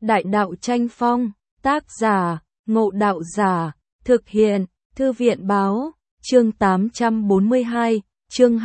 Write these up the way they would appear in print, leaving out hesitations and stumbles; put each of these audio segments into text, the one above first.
Đại đạo tranh phong, tác giả, Ngộ Đạo Giả, thực hiện, Thư viện báo, chương 842, chương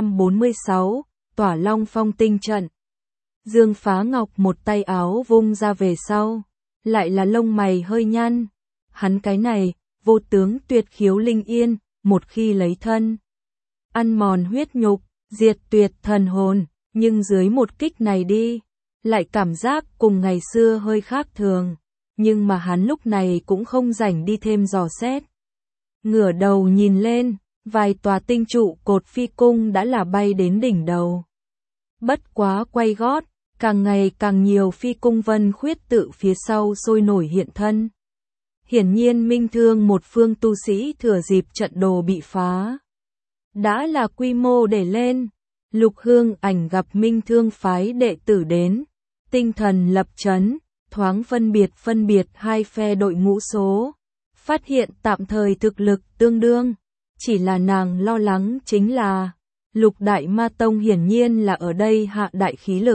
246, Tỏa Long Phong tinh trận. Dương Phá Ngọc một tay áo vung ra về sau, lại là lông mày hơi nhăn. Hắn cái này, vô tướng tuyệt khiếu linh yên, một khi lấy thân, ăn mòn huyết nhục, diệt tuyệt thần hồn, nhưng dưới một kích này đi, lại cảm giác cùng ngày xưa hơi khác thường, nhưng mà hắn lúc này cũng không rảnh đi thêm dò xét. Ngửa đầu nhìn lên, vài tòa tinh trụ cột phi cung đã là bay đến đỉnh đầu. Bất quá quay gót, càng ngày càng nhiều phi cung vân khuyết tự phía sau sôi nổi hiện thân. Hiển nhiên minh thương một phương tu sĩ thừa dịp trận đồ bị phá. Đã là quy mô để lên, Lục Hương Ảnh gặp minh thương phái đệ tử đến, tinh thần lập chấn, thoáng phân biệt hai phe đội ngũ số. Phát hiện tạm thời thực lực tương đương, chỉ là nàng lo lắng chính là, Lục Đại Ma Tông hiển nhiên là ở đây hạ đại khí lực.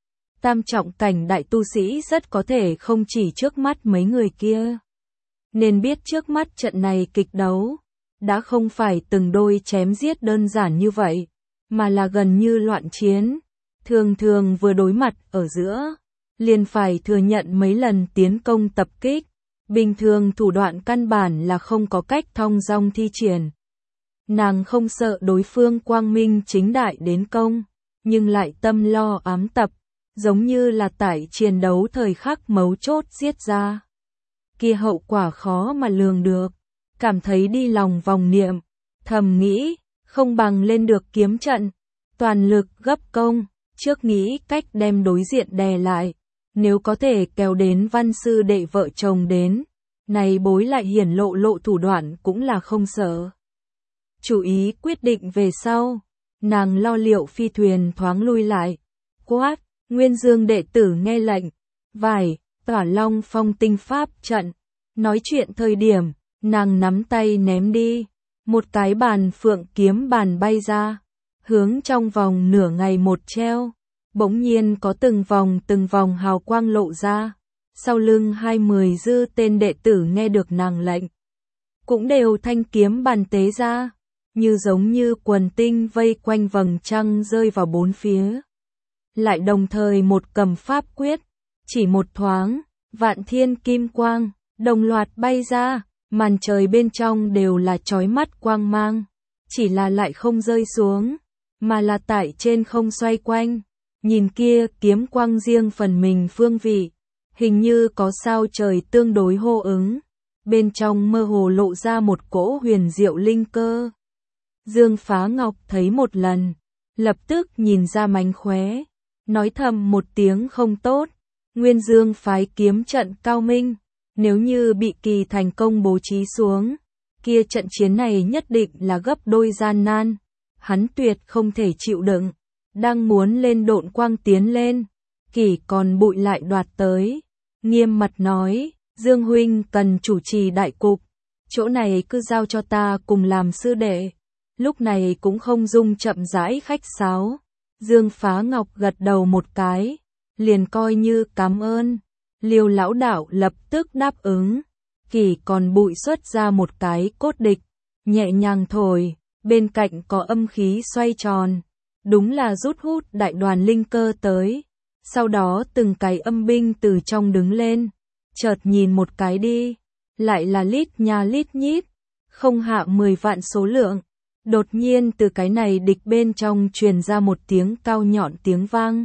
Tam trọng cảnh đại tu sĩ rất có thể không chỉ trước mắt mấy người kia. Nên biết trước mắt trận này kịch đấu, đã không phải từng đôi chém giết đơn giản như vậy, mà là gần như loạn chiến. Thường vừa đối mặt ở giữa, liền phải thừa nhận mấy lần tiến công tập kích. Bình thường thủ đoạn căn bản là không có cách thong dong thi triển. Nàng không sợ đối phương quang minh chính đại đến công, nhưng lại tâm lo ám tập, giống như là tại chiến đấu thời khắc mấu chốt giết ra. Kia hậu quả khó mà lường được, cảm thấy đi lòng vòng niệm, thầm nghĩ, không bằng lên được kiếm trận, toàn lực gấp công, trước nghĩ cách đem đối diện đè lại. Nếu có thể kéo đến Văn sư đệ vợ chồng đến, này bối lại hiển lộ thủ đoạn cũng là không sợ. Chủ ý quyết định về sau, nàng lo liệu phi thuyền thoáng lui lại. Quát, Nguyên Dương đệ tử nghe lệnh, Tỏa Long Phong tinh pháp trận. Nói chuyện thời điểm, nàng nắm tay ném đi, một cái bàn phượng kiếm bàn bay ra, hướng trong vòng nửa ngày một treo. Bỗng nhiên có từng vòng hào quang lộ ra, sau lưng 20 dư tên đệ tử nghe được nàng lệnh, cũng đều thanh kiếm bàn tế ra, như giống như quần tinh vây quanh vầng trăng rơi vào bốn phía. Lại đồng thời một cầm pháp quyết, chỉ một thoáng, vạn thiên kim quang, đồng loạt bay ra, màn trời bên trong đều là chói mắt quang mang, chỉ là lại không rơi xuống, mà là tại trên không xoay quanh. Nhìn kia kiếm quang riêng phần mình phương vị, hình như có sao trời tương đối hô ứng, bên trong mơ hồ lộ ra một cỗ huyền diệu linh cơ. Dương Phá Ngọc thấy một lần, lập tức nhìn ra mánh khóe, nói thầm một tiếng không tốt. Nguyên Dương phái kiếm trận cao minh, nếu như bị kỳ thành công bố trí xuống, kia trận chiến này nhất định là gấp đôi gian nan, hắn tuyệt không thể chịu đựng. Đang muốn lên độn quang tiến lên, Kỷ còn bụi lại đoạt tới, nghiêm mặt nói, Dương huynh cần chủ trì đại cục, chỗ này cứ giao cho ta cùng làm sư đệ. Lúc này cũng không dung chậm rãi khách sáo. Dương Phá Ngọc gật đầu một cái, liền coi như cảm ơn. Liêu lão đạo lập tức đáp ứng. Kỷ còn bụi xuất ra một cái cốt địch, nhẹ nhàng thổi, bên cạnh có âm khí xoay tròn. Đúng là rút hút đại đoàn linh cơ tới. Sau đó từng cái âm binh từ trong đứng lên, chợt nhìn một cái đi, lại là lít nha lít nhít, không hạ 10 vạn số lượng. Đột nhiên từ cái này địch bên trong truyền ra một tiếng cao nhọn tiếng vang.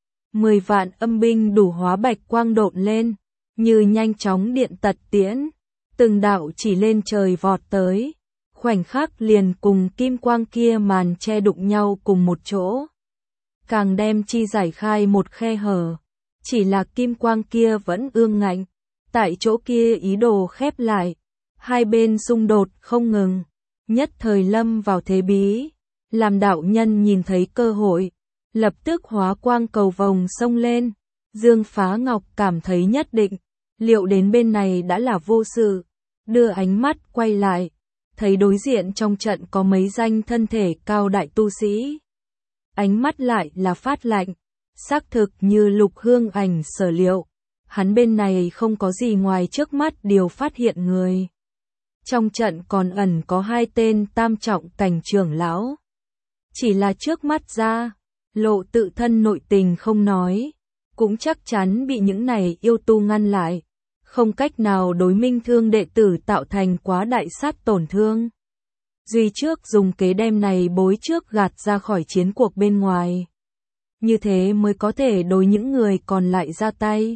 10 vạn âm binh đủ hóa bạch quang độn lên, như nhanh chóng điện tật tiễn, từng đạo chỉ lên trời vọt tới. Khoảnh khắc liền cùng kim quang kia màn che đụng nhau cùng một chỗ. Càng đem chi giải khai một khe hở. Chỉ là kim quang kia vẫn ương ngạnh. Tại chỗ kia ý đồ khép lại. Hai bên xung đột không ngừng. Nhất thời lâm vào thế bí. Làm đạo nhân nhìn thấy cơ hội. Lập tức hóa quang cầu vồng xông lên. Dương Phá Ngọc cảm thấy nhất định. Liệu đến bên này đã là vô sự. Đưa ánh mắt quay lại. Thấy đối diện trong trận có mấy danh thân thể cao đại tu sĩ. Ánh mắt lại là phát lạnh, xác thực như Lục Hương Ảnh sở liệu, hắn bên này không có gì ngoài trước mắt điều phát hiện người. Trong trận còn ẩn có 2 tên tam trọng cảnh trưởng lão. Chỉ là trước mắt ra, lộ tự thân nội tình không nói, cũng chắc chắn bị những này yêu tu ngăn lại, không cách nào đối Minh Thương đệ tử tạo thành quá đại sát tổn thương. Duy trước dùng kế đem này bối trước gạt ra khỏi chiến cuộc bên ngoài. Như thế mới có thể đối những người còn lại ra tay.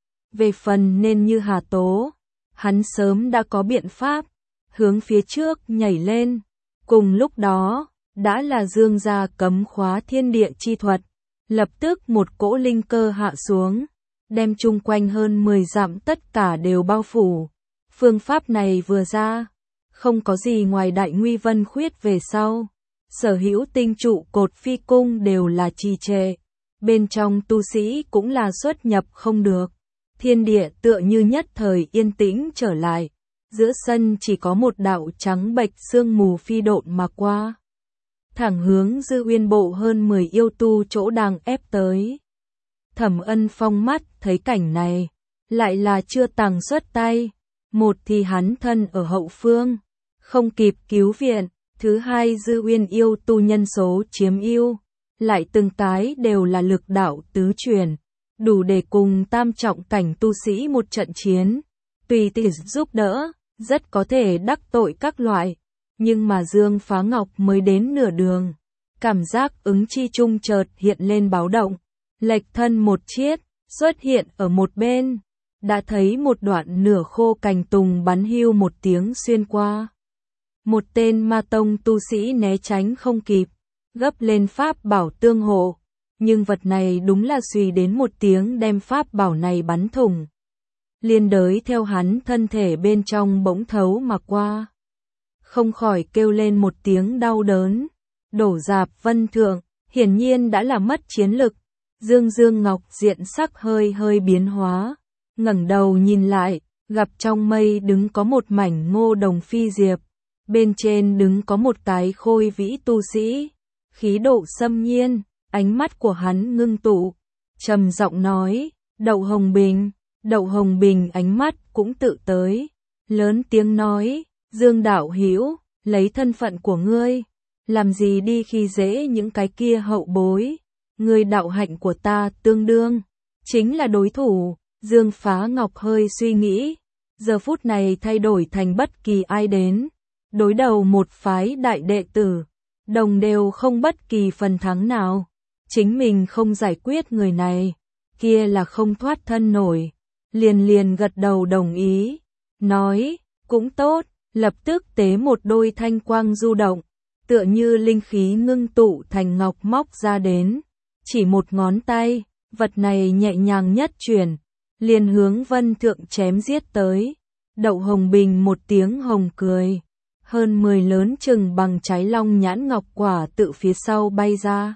Về phần nên như Hà Tố, hắn sớm đã có biện pháp, hướng phía trước nhảy lên. Cùng lúc đó, đã là Dương gia cấm khóa thiên địa chi thuật, lập tức một cỗ linh cơ hạ xuống, đem chung quanh hơn 10 dặm tất cả đều bao phủ. Phương pháp này vừa ra, không có gì ngoài đại nguy vân khuyết về sau. Sở hữu tinh trụ cột phi cung đều là trì trệ, bên trong tu sĩ cũng là xuất nhập không được. Thiên địa tựa như nhất thời yên tĩnh trở lại, giữa sân chỉ có một đạo trắng bệch sương mù phi độn mà qua. Thẳng hướng Dư Uyên bộ hơn 10 yêu tu chỗ đang ép tới. Thẩm Ân Phong mắt thấy cảnh này, lại là chưa tàng xuất tay. Một thì hắn thân ở hậu phương, không kịp cứu viện. Thứ hai Dư Uyên yêu tu nhân số chiếm ưu, lại từng cái đều là lực đạo tứ truyền, đủ để cùng tam trọng cảnh tu sĩ một trận chiến. Tùy tiện giúp đỡ, rất có thể đắc tội các loại. Nhưng mà Dương Phá Ngọc mới đến nửa đường, cảm giác ứng chi trung chợt hiện lên báo động, lệch thân một chiết, xuất hiện ở một bên, đã thấy một đoạn nửa khô cành tùng bắn hưu một tiếng xuyên qua. Một tên ma tông tu sĩ né tránh không kịp, gấp lên pháp bảo tương hộ, nhưng vật này đúng là suy đến một tiếng đem pháp bảo này bắn thủng. Liên đới theo hắn thân thể bên trong bỗng thấu mà qua. Không khỏi kêu lên một tiếng đau đớn, đổ rạp vân thượng, hiển nhiên đã là mất chiến lực. Dương Ngọc diện sắc hơi hơi biến hóa, ngẩng đầu nhìn lại, gặp trong mây đứng có một mảnh ngô đồng phi diệp, bên trên đứng có một cái khôi vĩ tu sĩ, khí độ xâm nhiên, ánh mắt của hắn ngưng tụ, trầm giọng nói, Đậu Hồng Bình ánh mắt cũng tự tới, lớn tiếng nói, Dương đạo hữu, lấy thân phận của ngươi, làm gì đi khi dễ những cái kia hậu bối, ngươi đạo hạnh của ta tương đương, chính là đối thủ. Dương Phá Ngọc hơi suy nghĩ, giờ phút này thay đổi thành bất kỳ ai đến, đối đầu một phái đại đệ tử, đồng đều không bất kỳ phần thắng nào, chính mình không giải quyết người này, kia là không thoát thân nổi, liền gật đầu đồng ý, nói, cũng tốt, lập tức tế một đôi thanh quang du động, tựa như linh khí ngưng tụ thành ngọc móc ra đến, chỉ một ngón tay, vật này nhẹ nhàng nhất chuyển, liền hướng vân thượng chém giết tới. Đậu Hồng Bình một tiếng hồng cười, hơn 10 lớn chừng bằng trái long nhãn ngọc quả tự phía sau bay ra.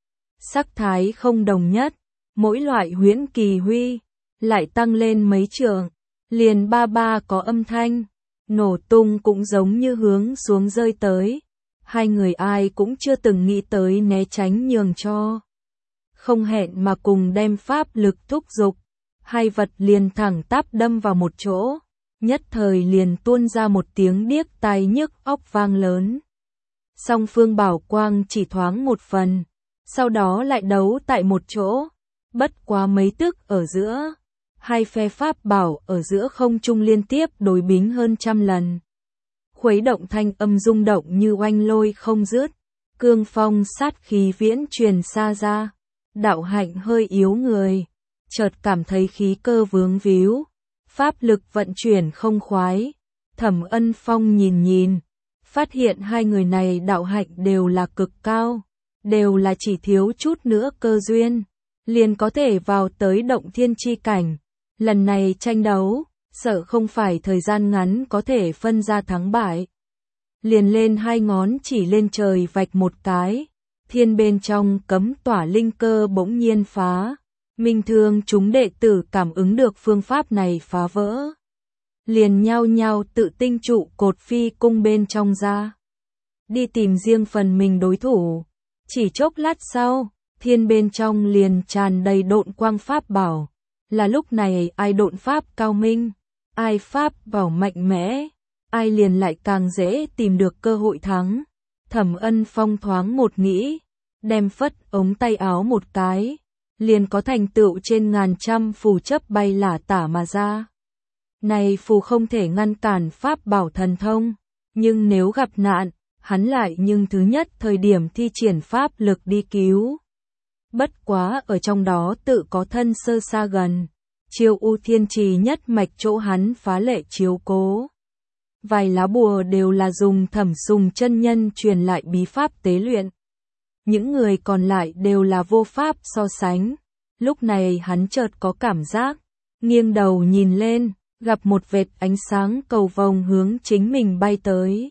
Sắc thái không đồng nhất, mỗi loại huyễn kỳ huy, lại tăng lên mấy trượng, liền ba có âm thanh, nổ tung cũng giống như hướng xuống rơi tới. Hai người ai cũng chưa từng nghĩ tới né tránh nhường cho. Không hẹn mà cùng đem pháp lực thúc giục, hai vật liền thẳng tắp đâm vào một chỗ, nhất thời liền tuôn ra một tiếng điếc tai nhức óc vang lớn. Song phương bảo quang chỉ thoáng một phần, sau đó lại đấu tại một chỗ, bất quá mấy tức ở giữa, hai phe pháp bảo ở giữa không trung liên tiếp đối bính hơn 100 lần. Khuấy động thanh âm rung động như oanh lôi không dứt, cương phong sát khí viễn truyền xa ra, đạo hạnh hơi yếu người, chợt cảm thấy khí cơ vướng víu, pháp lực vận chuyển không khoái. Thẩm Ân Phong nhìn, phát hiện hai người này đạo hạnh đều là cực cao, đều là chỉ thiếu chút nữa cơ duyên, liền có thể vào tới động thiên chi cảnh. Lần này tranh đấu, sợ không phải thời gian ngắn có thể phân ra thắng bại. Liền lên hai ngón chỉ lên trời vạch một cái, thiên bên trong cấm tỏa linh cơ bỗng nhiên phá. Minh Thương chúng đệ tử cảm ứng được phương pháp này phá vỡ, liền nhao nhao tự tinh trụ cột phi cung bên trong ra, đi tìm riêng phần mình đối thủ. Chỉ chốc lát sau, thiên bên trong liền tràn đầy độn quang pháp bảo, là lúc này ai độn pháp cao minh, ai pháp bảo mạnh mẽ, ai liền lại càng dễ tìm được cơ hội thắng. Thẩm Ân Phong thoáng một nghĩ, đem phất ống tay áo một cái, liền có thành tựu trên ngàn trăm phù chấp bay lả tả mà ra. Này phù không thể ngăn cản pháp bảo thần thông, nhưng nếu gặp nạn, hắn lại nhưng thứ nhất thời điểm thi triển pháp lực đi cứu. Bất quá ở trong đó tự có thân sơ xa gần, Chiêu U Thiên Trì nhất mạch chỗ hắn phá lệ chiếu cố. Vài lá bùa đều là dùng Thẩm Sùng chân nhân truyền lại bí pháp tế luyện. Những người còn lại đều là vô pháp so sánh. Lúc này hắn chợt có cảm giác, nghiêng đầu nhìn lên, gặp một vệt ánh sáng cầu vồng hướng chính mình bay tới.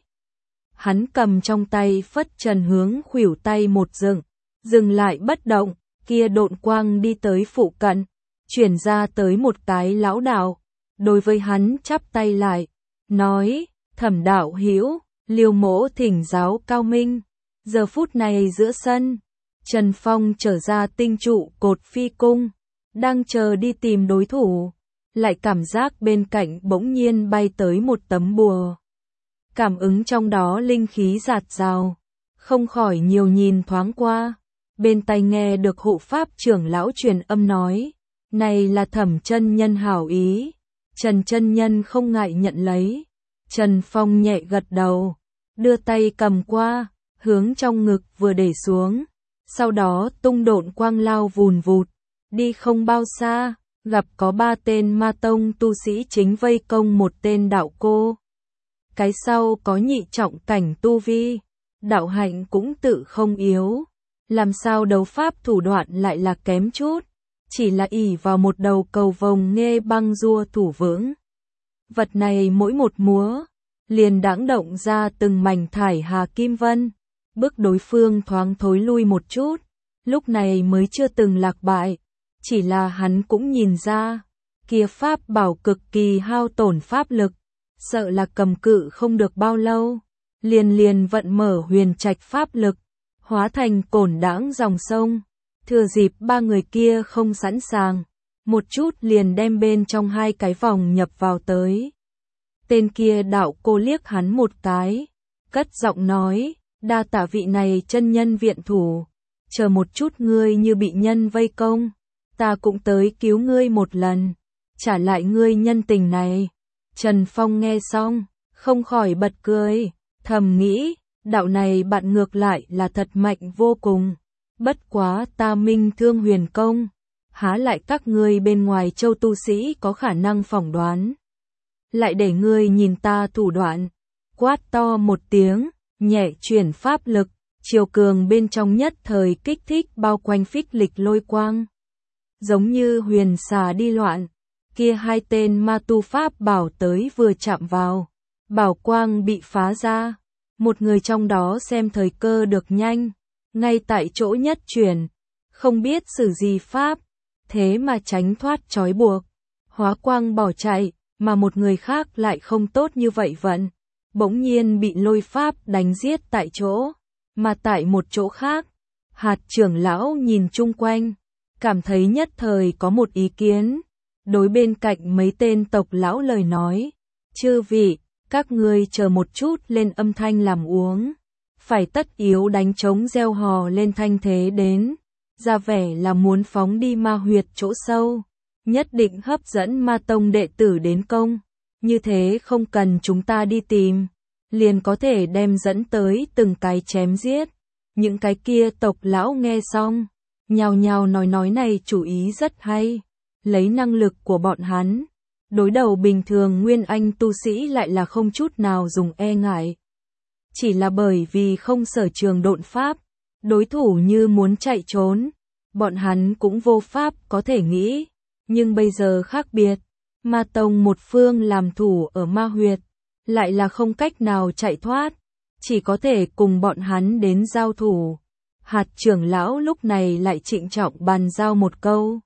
Hắn cầm trong tay phất trần hướng khuỷu tay một dựng, dừng lại bất động, kia độn quang đi tới phụ cận, chuyển ra tới một cái lão đạo, đối với hắn chắp tay lại, nói, Thẩm đạo hữu, Liêu mỗ thỉnh giáo cao minh. Giờ phút này giữa sân, Trần Phong trở ra tinh trụ cột phi cung, đang chờ đi tìm đối thủ, lại cảm giác bên cạnh bỗng nhiên bay tới một tấm bùa. Cảm ứng trong đó linh khí dạt dào, không khỏi nhiều nhìn thoáng qua, bên tai nghe được hộ pháp trưởng lão truyền âm nói, này là Thẩm chân nhân hảo ý. Trần chân nhân không ngại nhận lấy. Trần Phong nhẹ gật đầu, đưa tay cầm qua, hướng trong ngực vừa để xuống, sau đó tung độn quang lao vùn vụt, đi không bao xa, gặp có 3 tên ma tông tu sĩ chính vây công một tên đạo cô. Cái sau có nhị trọng cảnh tu vi, đạo hạnh cũng tự không yếu, làm sao đấu pháp thủ đoạn lại là kém chút, chỉ là ỷ vào một đầu cầu vồng nghe băng rua thủ vững. Vật này mỗi một múa, liền đãng động ra từng mảnh thải hà kim vân, bước đối phương thoáng thối lui một chút, lúc này mới chưa từng lạc bại, chỉ là hắn cũng nhìn ra, kia pháp bảo cực kỳ hao tổn pháp lực, sợ là cầm cự không được bao lâu, liền vận mở huyền trạch pháp lực, hóa thành cổn đãng dòng sông, thừa dịp 3 người kia không sẵn sàng, một chút liền đem bên trong 2 cái vòng nhập vào tới. Tên kia đạo cô liếc hắn một cái, cất giọng nói, đa tạ vị này chân nhân viện thủ, chờ một chút ngươi như bị nhân vây công, ta cũng tới cứu ngươi một lần, trả lại ngươi nhân tình này. Trần Phong nghe xong, không khỏi bật cười, thầm nghĩ, đạo này bạn ngược lại là thật mạnh vô cùng, bất quá ta minh thương huyền công, há lại các ngươi bên ngoài châu tu sĩ có khả năng phỏng đoán. Lại để ngươi nhìn ta thủ đoạn, quát to một tiếng, nhẹ chuyển pháp lực, chiều cường bên trong nhất thời kích thích bao quanh phích lịch lôi quang. Giống như huyền xà đi loạn, kia 2 tên ma tu pháp bảo tới vừa chạm vào, bảo quang bị phá ra, một người trong đó xem thời cơ được nhanh, ngay tại chỗ nhất chuyển, không biết sử gì pháp, thế mà tránh thoát trói buộc, hóa quang bỏ chạy. Mà một người khác lại không tốt như vậy vận, bỗng nhiên bị lôi pháp đánh giết tại chỗ, mà tại một chỗ khác, Hạt trưởng lão nhìn chung quanh, cảm thấy nhất thời có một ý kiến, đối bên cạnh mấy tên tộc lão lời nói, chư vị, các ngươi chờ một chút lên âm thanh làm uống, phải tất yếu đánh trống reo hò lên thanh thế đến, ra vẻ là muốn phóng đi ma huyệt chỗ sâu. Nhất định hấp dẫn ma tông đệ tử đến công, như thế không cần chúng ta đi tìm, liền có thể đem dẫn tới từng cái chém giết. Những cái kia tộc lão nghe xong, nhao nhao nói này chủ ý rất hay, lấy năng lực của bọn hắn, đối đầu bình thường nguyên anh tu sĩ lại là không chút nào dùng e ngại. Chỉ là bởi vì không sở trường độn pháp, đối thủ như muốn chạy trốn, bọn hắn cũng vô pháp có thể nghĩ. Nhưng bây giờ khác biệt, ma tông một phương làm thủ ở ma huyệt, lại là không cách nào chạy thoát, chỉ có thể cùng bọn hắn đến giao thủ. Hạt trưởng lão lúc này lại trịnh trọng bàn giao một câu.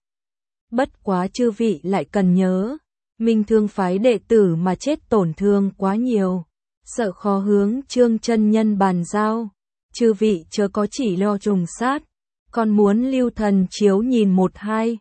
Bất quá chư vị lại cần nhớ, Minh Thương phái đệ tử mà chết tổn thương quá nhiều, sợ khó hướng Trương chân nhân bàn giao, chư vị chớ có chỉ lo trùng sát, còn muốn lưu thần chiếu nhìn 1-2.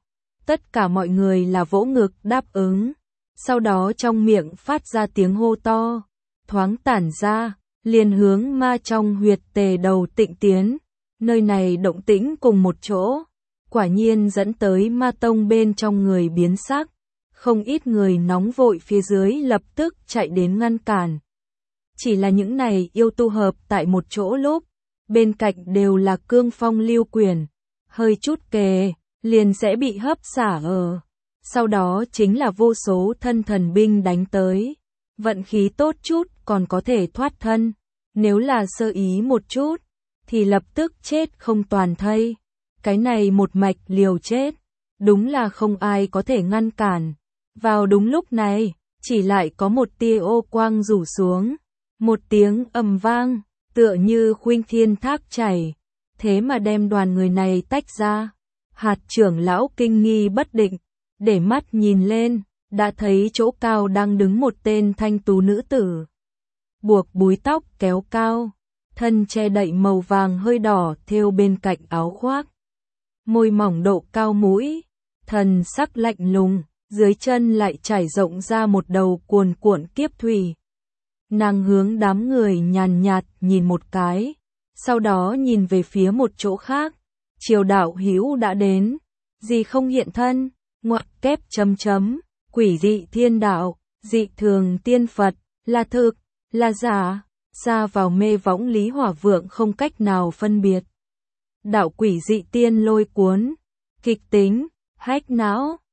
Tất cả mọi người là vỗ ngực đáp ứng. Sau đó trong miệng phát ra tiếng hô to, thoáng tản ra, liền hướng ma trong huyệt tề đầu tịnh tiến. Nơi này động tĩnh cùng một chỗ, quả nhiên dẫn tới ma tông bên trong người biến sắc. Không ít người nóng vội phía dưới lập tức chạy đến ngăn cản. Chỉ là những này yêu tu hợp tại một chỗ lúc, bên cạnh đều là cương phong lưu quyền, hơi chút kề, liền sẽ bị hấp xả ở. Sau đó chính là vô số thân thần binh đánh tới. Vận khí tốt chút còn có thể thoát thân, nếu là sơ ý một chút, thì lập tức chết không toàn thây. Cái này một mạch liều chết, đúng là không ai có thể ngăn cản. Vào đúng lúc này, chỉ lại có một tia ô quang rủ xuống, một tiếng ầm vang, tựa như khuynh thiên thác chảy, thế mà đem đoàn người này tách ra. Hạt trưởng lão kinh nghi bất định, để mắt nhìn lên, đã thấy chỗ cao đang đứng một tên thanh tú nữ tử. Buộc búi tóc kéo cao, thân che đậy màu vàng hơi đỏ thêu bên cạnh áo khoác. Môi mỏng độ cao mũi, thần sắc lạnh lùng, dưới chân lại trải rộng ra một đầu cuồn cuộn kiếp thủy. Nàng hướng đám người nhàn nhạt nhìn một cái, sau đó nhìn về phía một chỗ khác. Triều đạo hữu đã đến, gì không hiện thân, ngoặc kép chấm chấm, quỷ dị thiên đạo, dị thường tiên Phật, là thực, là giả, ra vào mê võng Lý Hỏa Vượng không cách nào phân biệt. Đạo quỷ dị tiên lôi cuốn, kịch tính, hách não.